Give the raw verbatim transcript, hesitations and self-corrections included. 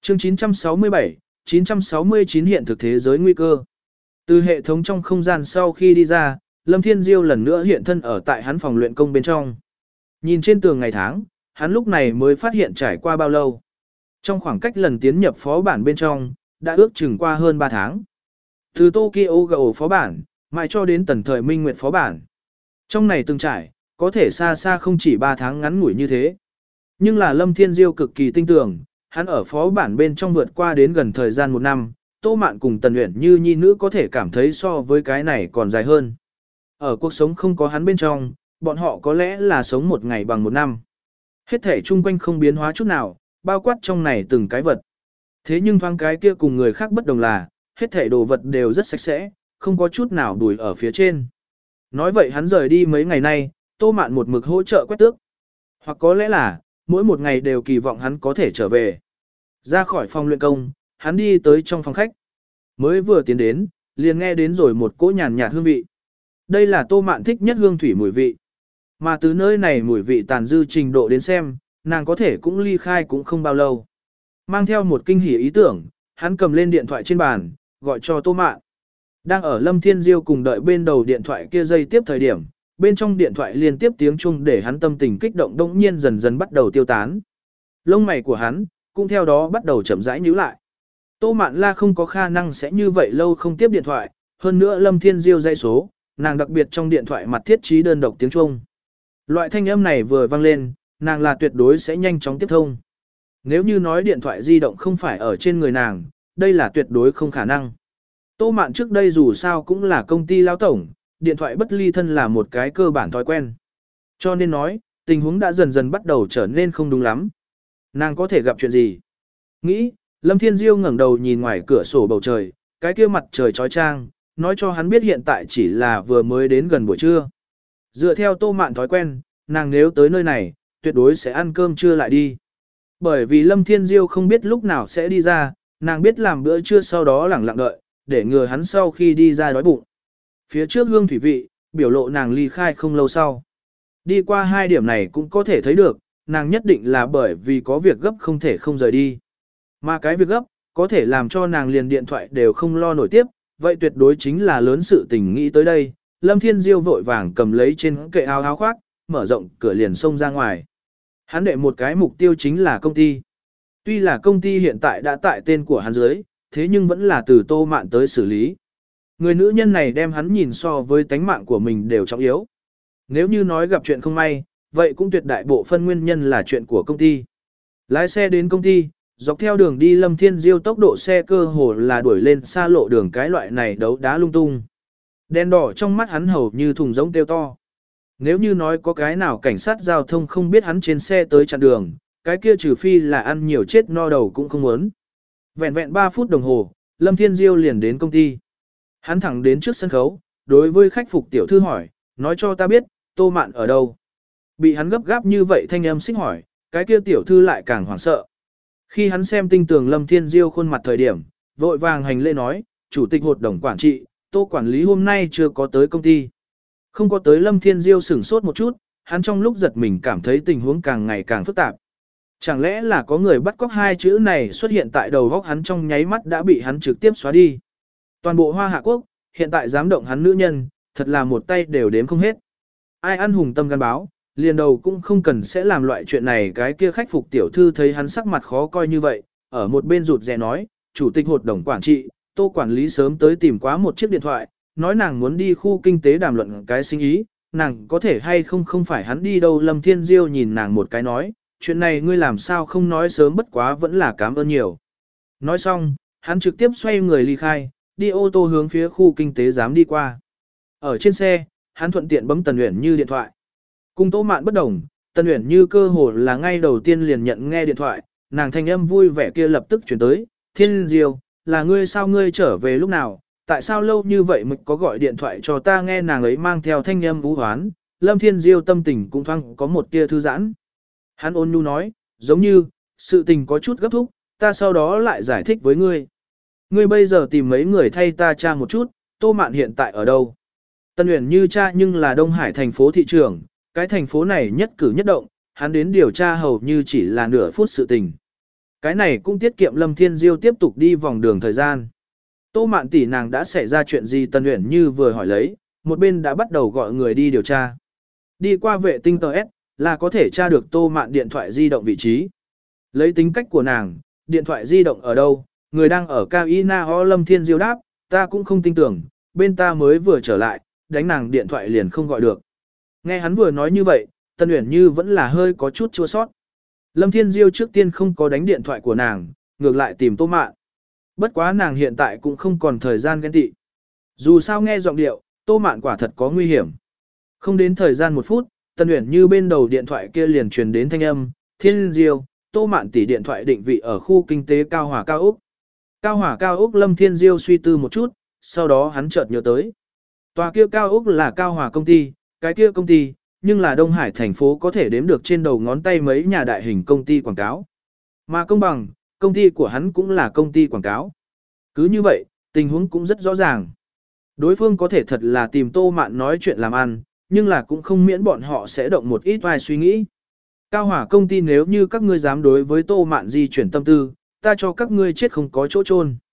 Chương chín trăm sáu mươi bảy, chín trăm sáu mươi chín hiện thực thế giới nguy cơ. Từ hệ thống trong không gian sau khi đi ra, Lâm Thiên Diêu lần nữa hiện thân ở tại hắn phòng luyện công bên trong. Nhìn trên tường ngày tháng, hắn lúc này mới phát hiện trải qua bao lâu. Trong khoảng cách lần tiến nhập phó bản bên trong, đã ước chừng qua hơn ba tháng. Từ Tokyo Ghoul phó bản, mãi cho đến tần thời Minh Nguyệt phó bản. Trong này từng trải, có thể xa xa không chỉ ba tháng ngắn ngủi như thế. Nhưng là Lâm Thiên Diêu cực kỳ tinh tường, hắn ở phó bản bên trong vượt qua đến gần thời gian một năm, Tô Mạn cùng Tần Uyển Như nhi nữ có thể cảm thấy so với cái này còn dài hơn. Ở cuộc sống không có hắn bên trong, bọn họ có lẽ là sống một ngày bằng một năm. Hết thể chung quanh không biến hóa chút nào, bao quát trong này từng cái vật. Thế nhưng thoáng cái kia cùng người khác bất đồng là, hết thể đồ vật đều rất sạch sẽ, không có chút nào đùi ở phía trên. Nói vậy hắn rời đi mấy ngày nay, Tô Mạn một mực hỗ trợ quét tước. Hoặc có lẽ là, mỗi một ngày đều kỳ vọng hắn có thể trở về. Ra khỏi phòng luyện công, hắn đi tới trong phòng khách. Mới vừa tiến đến, liền nghe đến rồi một cỗ nhàn nhạt hương vị. Đây là Tô Mạn thích nhất hương thủy mùi vị. Mà từ nơi này mùi vị tàn dư trình độ đến xem, nàng có thể cũng ly khai cũng không bao lâu. Mang theo một kinh hỉ ý tưởng, hắn cầm lên điện thoại trên bàn, gọi cho Tô Mạn. Đang ở Lâm Thiên Diêu cùng đợi bên đầu điện thoại kia dây tiếp thời điểm, bên trong điện thoại liên tiếp tiếng chuông để hắn tâm tình kích động đống nhiên dần dần bắt đầu tiêu tán. Lông mày của hắn, cũng theo đó bắt đầu chậm rãi nhíu lại. Tô Mạn La không có khả năng sẽ như vậy lâu không tiếp điện thoại, hơn nữa Lâm Thiên Diêu dây số, nàng đặc biệt trong điện thoại mặt thiết trí đơn độc tiếng chuông. Loại thanh âm này vừa vang lên, nàng là tuyệt đối sẽ nhanh chóng tiếp thông. Nếu như nói điện thoại di động không phải ở trên người nàng, đây là tuyệt đối không khả năng. Tô Mạn trước đây dù sao cũng là công ty lão tổng, điện thoại bất ly thân là một cái cơ bản thói quen. Cho nên nói, tình huống đã dần dần bắt đầu trở nên không đúng lắm. Nàng có thể gặp chuyện gì? Nghĩ, Lâm Thiên Diêu ngẩng đầu nhìn ngoài cửa sổ bầu trời, cái kia mặt trời chói chang, nói cho hắn biết hiện tại chỉ là vừa mới đến gần buổi trưa. Dựa theo Tô Mạn thói quen, nàng nếu tới nơi này, tuyệt đối sẽ ăn cơm trưa lại đi. Bởi vì Lâm Thiên Diêu không biết lúc nào sẽ đi ra, nàng biết làm bữa trưa sau đó lẳng lặng đợi, để ngừa hắn sau khi đi ra đói bụng. Phía trước hương thủy vị, biểu lộ nàng ly khai không lâu sau. Đi qua hai điểm này cũng có thể thấy được, nàng nhất định là bởi vì có việc gấp không thể không rời đi. Mà cái việc gấp, có thể làm cho nàng liền điện thoại đều không lo nổi tiếp, vậy tuyệt đối chính là lớn sự tình nghĩ tới đây. Lâm Thiên Diêu vội vàng cầm lấy trên kệ áo áo khoác, mở rộng cửa liền xông ra ngoài. Hắn đệ một cái mục tiêu chính là công ty. Tuy là công ty hiện tại đã tại tên của hắn dưới, thế nhưng vẫn là từ Tô Mạn tới xử lý. Người nữ nhân này đem hắn nhìn so với tánh mạng của mình đều trọng yếu. Nếu như nói gặp chuyện không may, vậy cũng tuyệt đại bộ phân nguyên nhân là chuyện của công ty. Lái xe đến công ty, dọc theo đường đi Lâm Thiên Diêu tốc độ xe cơ hồ là đuổi lên xa lộ đường cái loại này đấu đá lung tung. Đèn đỏ trong mắt hắn hầu như thùng giống kêu to. Nếu như nói có cái nào cảnh sát giao thông không biết hắn trên xe tới chặn đường, cái kia trừ phi là ăn nhiều chết no đầu cũng không muốn. Vẹn vẹn ba phút đồng hồ, Lâm Thiên Diêu liền đến công ty. Hắn thẳng đến trước sân khấu, đối với khách phục tiểu thư hỏi, nói cho ta biết, Tô Mạn ở đâu. Bị hắn gấp gáp như vậy thanh âm xích hỏi, cái kia tiểu thư lại càng hoảng sợ. Khi hắn xem tinh tường Lâm Thiên Diêu khuôn mặt thời điểm, vội vàng hành lễ nói, chủ tịch hội đồng quản trị, Tô quản lý hôm nay chưa có tới công ty. Không có tới Lâm Thiên Diêu sửng sốt một chút, hắn trong lúc giật mình cảm thấy tình huống càng ngày càng phức tạp. Chẳng lẽ là có người bắt cóc hai chữ này xuất hiện tại đầu góc hắn trong nháy mắt đã bị hắn trực tiếp xóa đi. Toàn bộ Hoa Hạ Quốc, hiện tại dám động hắn nữ nhân, thật là một tay đều đếm không hết. Ai ăn hùng tâm gan báo, liền đầu cũng không cần sẽ làm loại chuyện này. Cái kia khách phục tiểu thư thấy hắn sắc mặt khó coi như vậy, ở một bên rụt rè nói, chủ tịch hội đồng quản trị, Tô quản lý sớm tới tìm quá một chiếc điện thoại, nói nàng muốn đi khu kinh tế đàm luận cái sinh ý, nàng có thể hay không không phải hắn đi đâu. Lâm Thiên Diêu nhìn nàng một cái nói, chuyện này ngươi làm sao không nói sớm, bất quá vẫn là cảm ơn nhiều. Nói xong, hắn trực tiếp xoay người ly khai, đi ô tô hướng phía khu kinh tế giám đi qua. Ở trên xe, hắn thuận tiện bấm Tần Uyển Như điện thoại. Cùng Tô Mạn bất đồng, Tần Uyển Như cơ hồ là ngay đầu tiên liền nhận nghe điện thoại, nàng thanh âm vui vẻ kia lập tức chuyển tới, Thiên Diêu, là ngươi sao, ngươi trở về lúc nào, tại sao lâu như vậy mới có gọi điện thoại cho ta. Nghe nàng ấy mang theo thanh âm vũ hoán, Lâm Thiên Diêu tâm tình cũng thoáng có một tia thư giãn. Hắn ôn nhu nói, giống như, sự tình có chút gấp thúc, ta sau đó lại giải thích với ngươi. Ngươi bây giờ tìm mấy người thay ta tra một chút, Tô Mạn hiện tại ở đâu. Tần Uyển Như tra nhưng là Đông Hải thành phố thị trưởng, cái thành phố này nhất cử nhất động, hắn đến điều tra hầu như chỉ là nửa phút sự tình. Cái này cũng tiết kiệm Lâm Thiên Diêu tiếp tục đi vòng đường thời gian. Tô Mạn tỷ nàng đã xảy ra chuyện gì Tần Uyển Như vừa hỏi lấy, một bên đã bắt đầu gọi người đi điều tra. Đi qua vệ tinh tờ S, là có thể tra được Tô Mạn điện thoại di động vị trí. Lấy tính cách của nàng, điện thoại di động ở đâu, người đang ở Cao Y Na Ho Lâm Thiên Diêu đáp, ta cũng không tin tưởng, bên ta mới vừa trở lại, đánh nàng điện thoại liền không gọi được. Nghe hắn vừa nói như vậy, Tần Uyển Như vẫn là hơi có chút chua sót. Lâm Thiên Diêu trước tiên không có đánh điện thoại của nàng, ngược lại tìm Tô Mạn. Bất quá nàng hiện tại cũng không còn thời gian ghen tị. Dù sao nghe giọng điệu, Tô Mạn quả thật có nguy hiểm. Không đến thời gian một phút, Tần Uyển Như bên đầu điện thoại kia liền truyền đến thanh âm, Thiên Diêu, Tô Mạn tỷ điện thoại định vị ở khu kinh tế Cao Hòa Cao Úc. Cao Hòa Cao Úc Lâm Thiên Diêu suy tư một chút, sau đó hắn chợt nhớ tới. Tòa kia Cao Úc là Cao Hòa công ty, cái kia công ty, nhưng là Đông Hải thành phố có thể đếm được trên đầu ngón tay mấy nhà đại hình công ty quảng cáo. Mà công bằng, công ty của hắn cũng là công ty quảng cáo. Cứ như vậy, tình huống cũng rất rõ ràng. Đối phương có thể thật là tìm Tô Mạn nói chuyện làm ăn, nhưng là cũng không miễn bọn họ sẽ động một ít vài suy nghĩ. Cao Hỏa công ty nếu như các ngươi dám đối với Tô Mạn di chuyển tâm tư, ta cho các ngươi chết không có chỗ chôn.